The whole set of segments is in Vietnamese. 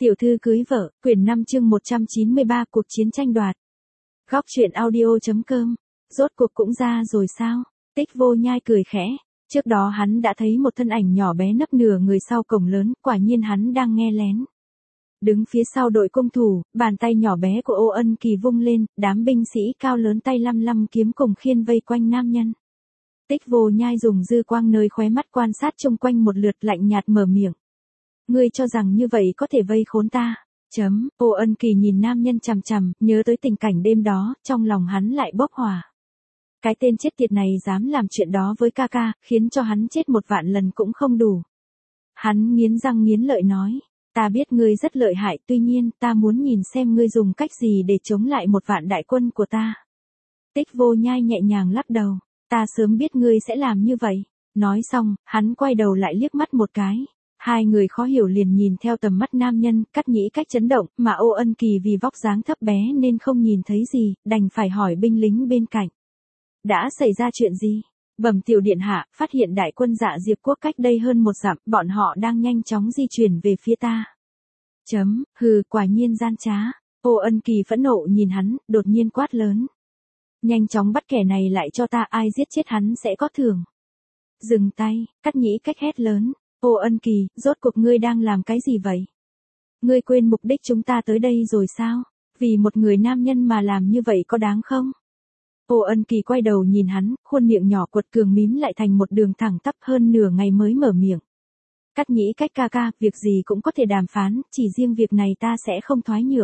Tiểu thư cưới vợ, quyển 5 chương 193 cuộc chiến tranh đoạt. Góc truyện audio.com. Rốt cuộc cũng ra rồi sao? Tích Vô Nhai cười khẽ. Trước đó hắn đã thấy một thân ảnh nhỏ bé nấp nửa người sau cổng lớn, quả nhiên hắn đang nghe lén. Đứng phía sau đội cung thủ, bàn tay nhỏ bé của Ô Ân Kỳ vung lên, đám binh sĩ cao lớn tay lăm lăm kiếm cùng khiên vây quanh nam nhân. Tích Vô Nhai dùng dư quang nơi khóe mắt quan sát chung quanh một lượt, lạnh nhạt mở miệng. Ngươi cho rằng như vậy có thể vây khốn ta? Ô Ân Kỳ nhìn nam nhân chằm chằm, nhớ tới tình cảnh đêm đó, trong lòng hắn lại bốc hỏa. Cái tên chết tiệt này dám làm chuyện đó với ca ca, khiến cho hắn chết 1.000 lần cũng không đủ. Hắn nghiến răng nghiến lợi nói, ta biết ngươi rất lợi hại, tuy nhiên ta muốn nhìn xem ngươi dùng cách gì để chống lại 1.000 đại quân của ta. Tích Vô Nhai nhẹ nhàng lắc đầu, ta sớm biết ngươi sẽ làm như vậy. Nói xong, hắn quay đầu lại liếc mắt một cái. Hai người khó hiểu liền nhìn theo tầm mắt nam nhân, Cát Nhĩ Cách chấn động, mà Ô Ân Kỳ vì vóc dáng thấp bé nên không nhìn thấy gì, đành phải hỏi binh lính bên cạnh. Đã xảy ra chuyện gì? Bẩm tiểu điện hạ, phát hiện đại quân Dạ Diệp quốc cách đây hơn 1 dặm, bọn họ đang nhanh chóng di chuyển về phía ta. Hừ, quả nhiên gian trá. Ô Ân Kỳ phẫn nộ nhìn hắn, đột nhiên quát lớn. Nhanh chóng bắt kẻ này lại cho ta, ai giết chết hắn sẽ có thưởng. Dừng tay, Cát Nhĩ Cách hét lớn. Ô Ân Kỳ, rốt cuộc ngươi đang làm cái gì vậy? Ngươi quên mục đích chúng ta tới đây rồi sao? Vì một người nam nhân mà làm như vậy có đáng không? Ô Ân Kỳ quay đầu nhìn hắn, khuôn miệng nhỏ quật cường mím lại thành một đường thẳng tắp, hơn nửa ngày mới mở miệng. Cát Nhĩ Cách ca ca, việc gì cũng có thể đàm phán, chỉ riêng việc này ta sẽ không thoái nhượng.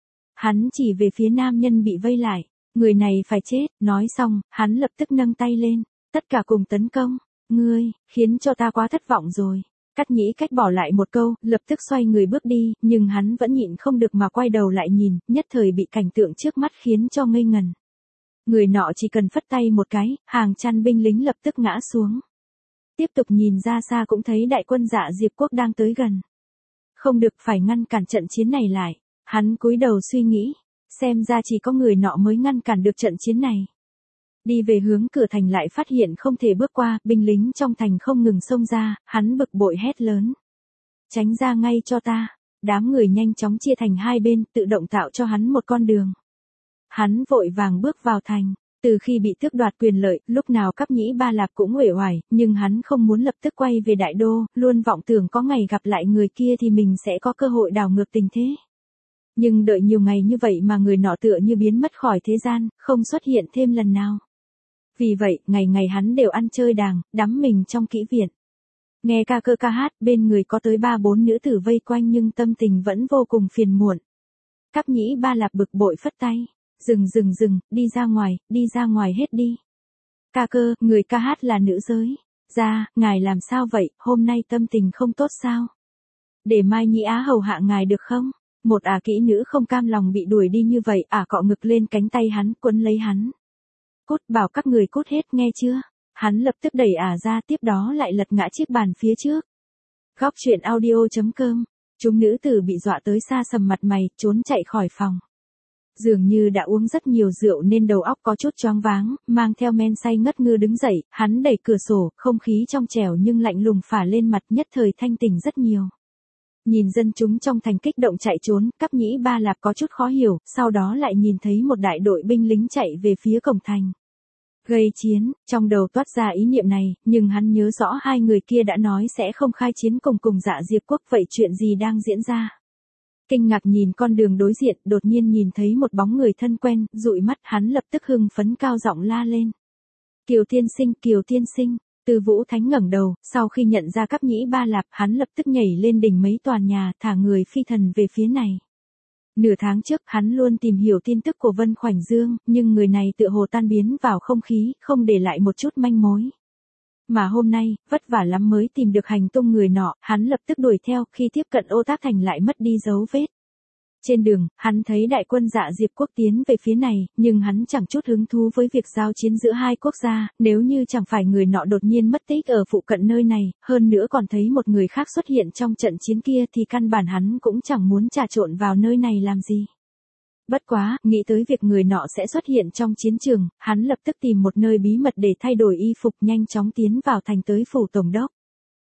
Hắn chỉ về phía nam nhân bị vây lại, người này phải chết, nói xong, hắn lập tức nâng tay lên, tất cả cùng tấn công. Ngươi, khiến cho ta quá thất vọng rồi. Cát Nhĩ Cách bỏ lại một câu, lập tức xoay người bước đi, nhưng hắn vẫn nhịn không được mà quay đầu lại nhìn, nhất thời bị cảnh tượng trước mắt khiến cho ngây ngần. Người nọ chỉ cần phất tay một cái, hàng trăm binh lính lập tức ngã xuống. Tiếp tục nhìn ra xa cũng thấy đại quân Dạ Diệp quốc đang tới gần. Không được, phải ngăn cản trận chiến này lại. Hắn cúi đầu suy nghĩ, xem ra chỉ có người nọ mới ngăn cản được trận chiến này. Đi về hướng cửa thành lại phát hiện không thể bước qua, binh lính trong thành không ngừng xông ra, hắn bực bội hét lớn. Tránh ra ngay cho ta. Đám người nhanh chóng chia thành hai bên, tự động tạo cho hắn một con đường. Hắn vội vàng bước vào thành. Từ khi bị tước đoạt quyền lợi, lúc nào Cáp Nhĩ Ba Lạp cũng uể oải, nhưng hắn không muốn lập tức quay về đại đô, luôn vọng tưởng có ngày gặp lại người kia thì mình sẽ có cơ hội đảo ngược tình thế. Nhưng đợi nhiều ngày như vậy mà người nọ tựa như biến mất khỏi thế gian, không xuất hiện thêm lần nào. Vì vậy, ngày ngày hắn đều ăn chơi đàng, đắm mình trong kỹ viện. Nghe ca cơ ca hát, bên người có tới 3-4 nữ tử vây quanh nhưng tâm tình vẫn vô cùng phiền muộn. Cáp Nhĩ Ba Lạp bực bội phất tay. Dừng, đi ra ngoài hết đi. Ca cơ, người ca hát là nữ giới. Ngài làm sao vậy, hôm nay tâm tình không tốt sao? Để Mai Nhĩ Á hầu hạ ngài được không? Một kỹ nữ không cam lòng bị đuổi đi như vậy, cọ ngực lên cánh tay hắn, quấn lấy hắn. Cút, bảo các người cút hết, nghe chưa? Hắn lập tức đẩy ra, tiếp đó lại lật ngã chiếc bàn phía trước. Góc truyện audio.com. Chúng nữ tử bị dọa tới xa sầm mặt mày, trốn chạy khỏi phòng. Dường như đã uống rất nhiều rượu nên đầu óc có chút choáng váng, mang theo men say ngất ngư đứng dậy, hắn đẩy cửa sổ, không khí trong trẻo nhưng lạnh lùng phả lên mặt, nhất thời thanh tỉnh rất nhiều. Nhìn dân chúng trong thành kích động chạy trốn, Cáp Nhĩ Ba Lạp có chút khó hiểu, sau đó lại nhìn thấy một đại đội binh lính chạy về phía cổng thành. Gây chiến, trong đầu toát ra ý niệm này, nhưng hắn nhớ rõ hai người kia đã nói sẽ không khai chiến cùng Dạ Diệp quốc, vậy chuyện gì đang diễn ra? Kinh ngạc nhìn con đường đối diện, đột nhiên nhìn thấy một bóng người thân quen, dụi mắt, hắn lập tức hưng phấn cao giọng la lên. Kiều tiên sinh. Từ Vũ Thánh ngẩng đầu, sau khi nhận ra Cáp Nhĩ Ba Lạp, hắn lập tức nhảy lên đỉnh mấy tòa nhà, thả người phi thần về phía này. Nửa tháng trước, hắn luôn tìm hiểu tin tức của Vân Khoảnh Dương, nhưng người này tựa hồ tan biến vào không khí, không để lại một chút manh mối. Mà hôm nay, vất vả lắm mới tìm được hành tung người nọ, hắn lập tức đuổi theo, khi tiếp cận Ô Tác Thành lại mất đi dấu vết. Trên đường, hắn thấy đại quân Dạ Diệp quốc tiến về phía này, nhưng hắn chẳng chút hứng thú với việc giao chiến giữa hai quốc gia, nếu như chẳng phải người nọ đột nhiên mất tích ở phụ cận nơi này, hơn nữa còn thấy một người khác xuất hiện trong trận chiến kia thì căn bản hắn cũng chẳng muốn trà trộn vào nơi này làm gì. Bất quá, nghĩ tới việc người nọ sẽ xuất hiện trong chiến trường, hắn lập tức tìm một nơi bí mật để thay đổi y phục, nhanh chóng tiến vào thành tới phủ tổng đốc.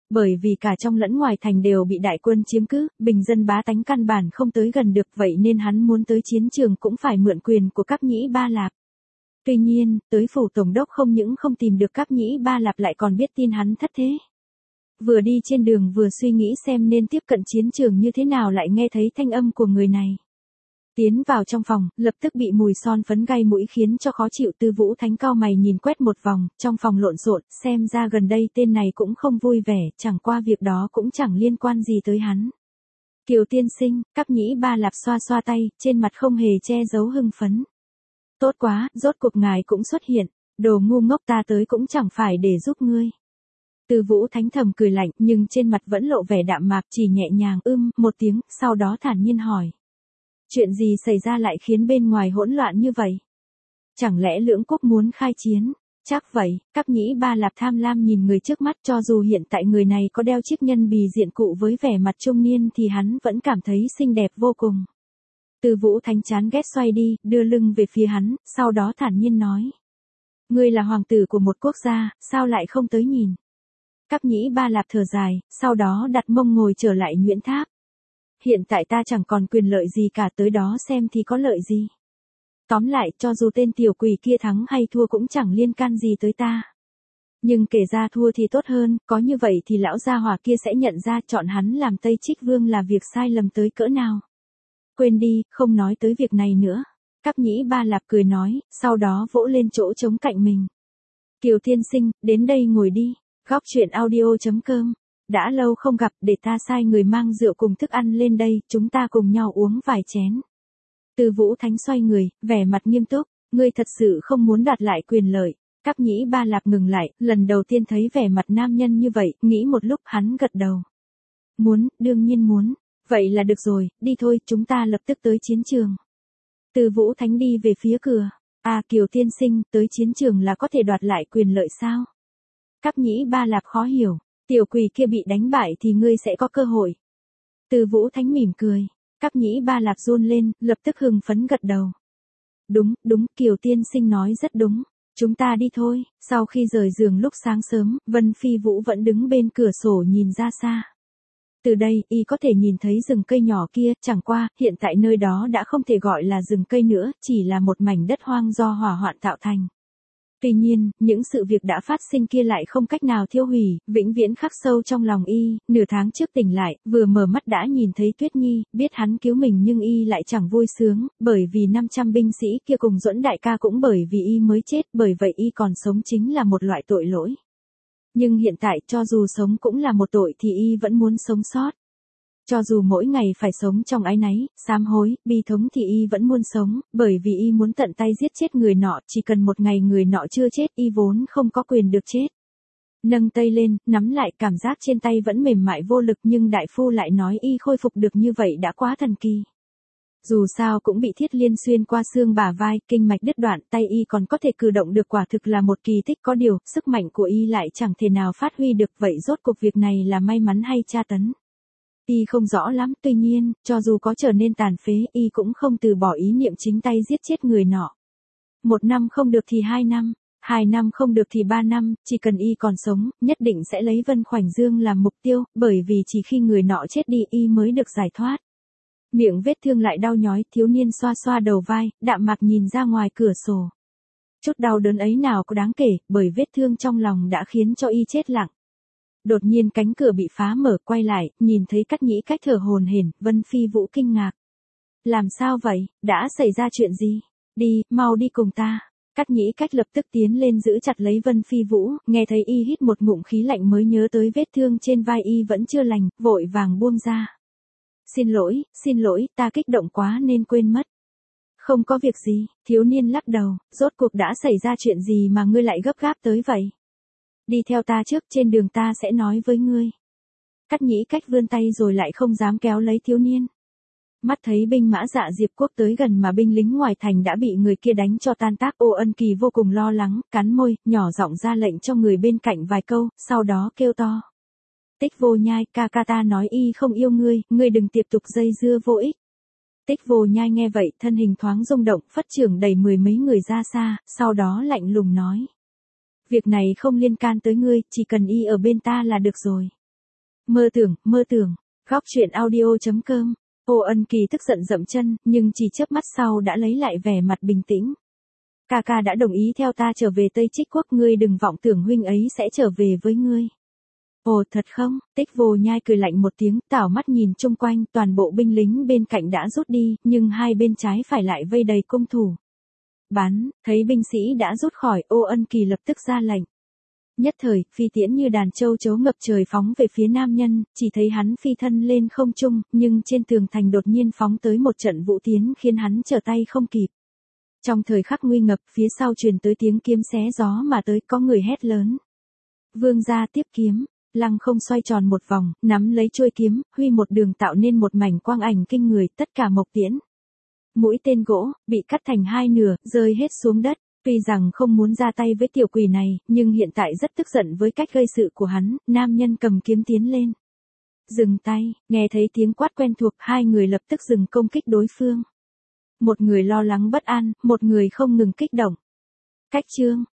Bởi vì cả trong lẫn ngoài thành đều bị đại quân chiếm cứ, bình dân bá tánh căn bản không tới gần được, vậy nên hắn muốn tới chiến trường cũng phải mượn quyền của Cáp Nhĩ Ba Lạp. Tuy nhiên, tới phủ tổng đốc không những không tìm được Cáp Nhĩ Ba Lạp lại còn biết tin hắn thất thế. Vừa đi trên đường vừa suy nghĩ xem nên tiếp cận chiến trường như thế nào lại nghe thấy thanh âm của người này. Tiến vào trong phòng, lập tức bị mùi son phấn gai mũi khiến cho khó chịu. Tư Vũ Thánh cau mày nhìn quét một vòng, trong phòng lộn xộn, xem ra gần đây tên này cũng không vui vẻ, chẳng qua việc đó cũng chẳng liên quan gì tới hắn. Kiều tiên sinh, Cáp Nhĩ Ba Lạp xoa xoa tay, trên mặt không hề che giấu hưng phấn. Tốt quá, rốt cuộc ngài cũng xuất hiện, đồ ngu ngốc, ta tới cũng chẳng phải để giúp ngươi. Tư Vũ Thánh thầm cười lạnh nhưng trên mặt vẫn lộ vẻ đạm mạc, chỉ nhẹ nhàng một tiếng, sau đó thản nhiên hỏi. Chuyện gì xảy ra lại khiến bên ngoài hỗn loạn như vậy? Chẳng lẽ Lưỡng Quốc muốn khai chiến? Chắc vậy. Cáp Nhĩ Ba Lạp tham lam nhìn người trước mắt, cho dù hiện tại người này có đeo chiếc nhân bì diện cụ với vẻ mặt trung niên thì hắn vẫn cảm thấy xinh đẹp vô cùng. Tư Vũ Thánh chán ghét xoay đi, đưa lưng về phía hắn, sau đó thản nhiên nói. Ngươi là hoàng tử của một quốc gia, sao lại không tới nhìn? Cáp Nhĩ Ba Lạp thở dài, sau đó đặt mông ngồi trở lại Nguyễn Tháp. Hiện tại ta chẳng còn quyền lợi gì cả, tới đó xem thì có lợi gì. Tóm lại, cho dù tên tiểu quỷ kia thắng hay thua cũng chẳng liên can gì tới ta. Nhưng kể ra thua thì tốt hơn, có như vậy thì lão gia hỏa kia sẽ nhận ra chọn hắn làm Tây Trích Vương là việc sai lầm tới cỡ nào. Quên đi, không nói tới việc này nữa. Cáp Nhĩ Ba Lạp cười nói, sau đó vỗ lên chỗ trống cạnh mình. Kiều tiên sinh, đến đây ngồi đi. Góc truyện audio.com. Đã lâu không gặp, để ta sai người mang rượu cùng thức ăn lên đây, chúng ta cùng nhau uống vài chén. Tư Vũ Thánh xoay người, vẻ mặt nghiêm túc, ngươi thật sự không muốn đoạt lại quyền lợi. Cáp Nhĩ Ba Lạp ngừng lại, lần đầu tiên thấy vẻ mặt nam nhân như vậy, nghĩ một lúc hắn gật đầu. Muốn, đương nhiên muốn. Vậy là được rồi, đi thôi, chúng ta lập tức tới chiến trường. Tư Vũ Thánh đi về phía cửa. À, Kiều tiên sinh, tới chiến trường là có thể đoạt lại quyền lợi sao? Cáp Nhĩ Ba Lạp khó hiểu. Tiểu quỷ kia bị đánh bại thì ngươi sẽ có cơ hội. Tư Vũ Thánh mỉm cười. Cáp Nhĩ Ba Lạp run lên, lập tức hưng phấn gật đầu. Đúng, Kiều tiên sinh nói rất đúng. Chúng ta đi thôi. Sau khi rời giường lúc sáng sớm, Vân Phi Vũ vẫn đứng bên cửa sổ nhìn ra xa. Từ đây, y có thể nhìn thấy rừng cây nhỏ kia, chẳng qua, hiện tại nơi đó đã không thể gọi là rừng cây nữa, chỉ là một mảnh đất hoang do hỏa hoạn tạo thành. Tuy nhiên, những sự việc đã phát sinh kia lại không cách nào tiêu hủy, vĩnh viễn khắc sâu trong lòng y. Nửa tháng trước tỉnh lại, vừa mở mắt đã nhìn thấy Tuyết Nhi, biết hắn cứu mình nhưng y lại chẳng vui sướng, bởi vì 500 binh sĩ kia cùng Duẫn đại ca cũng bởi vì y mới chết, bởi vậy y còn sống chính là một loại tội lỗi. Nhưng hiện tại, cho dù sống cũng là một tội thì y vẫn muốn sống sót. Cho dù mỗi ngày phải sống trong áy náy, sám hối, bi thống thì y vẫn muốn sống, bởi vì y muốn tận tay giết chết người nọ, chỉ cần một ngày người nọ chưa chết y vốn không có quyền được chết. Nâng tay lên, nắm lại, cảm giác trên tay vẫn mềm mại vô lực nhưng đại phu lại nói y khôi phục được như vậy đã quá thần kỳ. Dù sao cũng bị thiết liên xuyên qua xương bả vai, kinh mạch đứt đoạn, tay y còn có thể cử động được, quả thực là một kỳ tích. Có điều, sức mạnh của y lại chẳng thể nào phát huy được, vậy rốt cuộc việc này là may mắn hay tra tấn? Y không rõ lắm, tuy nhiên, cho dù có trở nên tàn phế, y cũng không từ bỏ ý niệm chính tay giết chết người nọ. 1 năm không được thì 2 năm, 2 năm không được thì 3 năm, chỉ cần y còn sống, nhất định sẽ lấy Vân Khoảnh Dương làm mục tiêu, bởi vì chỉ khi người nọ chết đi y mới được giải thoát. Miệng vết thương lại đau nhói, thiếu niên xoa xoa đầu vai, đạm mạc nhìn ra ngoài cửa sổ. Chút đau đớn ấy nào có đáng kể, bởi vết thương trong lòng đã khiến cho y chết lặng. Đột nhiên cánh cửa bị phá mở, quay lại, nhìn thấy Cát Nhĩ Cách thở hổn hển, Vân Phi Vũ kinh ngạc. Làm sao vậy, đã xảy ra chuyện gì? Đi, mau đi cùng ta. Cát Nhĩ Cách lập tức tiến lên giữ chặt lấy Vân Phi Vũ, nghe thấy y hít một ngụm khí lạnh mới nhớ tới vết thương trên vai y vẫn chưa lành, vội vàng buông ra. Xin lỗi, ta kích động quá nên quên mất. Không có việc gì, thiếu niên lắc đầu, rốt cuộc đã xảy ra chuyện gì mà ngươi lại gấp gáp tới vậy? Đi theo ta trước, trên đường ta sẽ nói với ngươi. Cát Nhĩ Cách vươn tay rồi lại không dám kéo lấy thiếu niên. Mắt thấy binh mã Dạ Diệp Quốc tới gần mà binh lính ngoài thành đã bị người kia đánh cho tan tác, Ô Ân Kỳ vô cùng lo lắng, cắn môi, nhỏ giọng ra lệnh cho người bên cạnh vài câu, sau đó kêu to. Tích Vô Nhai, ca ca ta nói y không yêu ngươi đừng tiếp tục dây dưa vô ích. Tích Vô Nhai nghe vậy, thân hình thoáng rung động, phất trưởng đẩy 10 mấy người ra xa, sau đó lạnh lùng nói. Việc này không liên can tới ngươi, chỉ cần y ở bên ta là được rồi. Mơ tưởng. Góc chuyện audio.com. Ô Ân Kỳ tức giận dậm chân, nhưng chỉ chớp mắt sau đã lấy lại vẻ mặt bình tĩnh. Ca ca đã đồng ý theo ta trở về Tây Trích Quốc, ngươi đừng vọng tưởng huynh ấy sẽ trở về với ngươi. Ồ thật không? Tích Vô Nhai cười lạnh một tiếng, tảo mắt nhìn chung quanh, toàn bộ binh lính bên cạnh đã rút đi, nhưng hai bên trái phải lại vây đầy cung thủ. Bắn, thấy binh sĩ đã rút khỏi, Ô Ân Kỳ lập tức ra lệnh. Nhất thời, phi tiễn như đàn châu chấu ngập trời phóng về phía nam nhân, chỉ thấy hắn phi thân lên không trung, nhưng trên tường thành đột nhiên phóng tới một trận vũ tiến khiến hắn trở tay không kịp. Trong thời khắc nguy ngập, phía sau truyền tới tiếng kiếm xé gió mà tới, có người hét lớn. Vương gia tiếp kiếm, lăng không xoay tròn một vòng, nắm lấy chuôi kiếm, huy một đường tạo nên một mảnh quang ảnh kinh người, tất cả mộc tiễn. Mũi tên gỗ, bị cắt thành hai nửa, rơi hết xuống đất. Tuy rằng không muốn ra tay với tiểu quỷ này, nhưng hiện tại rất tức giận với cách gây sự của hắn, nam nhân cầm kiếm tiến lên. Dừng tay, nghe thấy tiếng quát quen thuộc, hai người lập tức dừng công kích đối phương. Một người lo lắng bất an, một người không ngừng kích động. Cách chương,